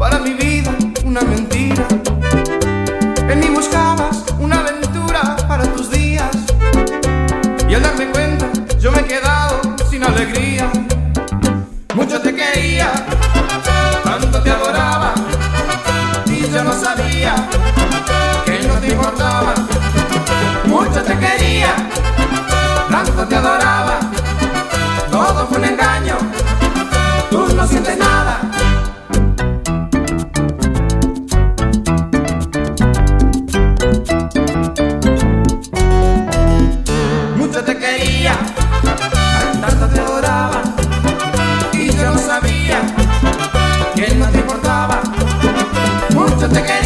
para mi vida una mentira. En mí buscabas una aventura para tus días, y al darme cuenta yo me he quedado sin alegría. Mucho te quería, tanto te adoraba, y yo no sabía que no te importaba. Mucho te quería, tanto te adoraba, todo fue un engaño, tú no sientes nada. Mucho te quería, tanto te adoraba, y yo no sabía que no te importaba. Mucho te quería.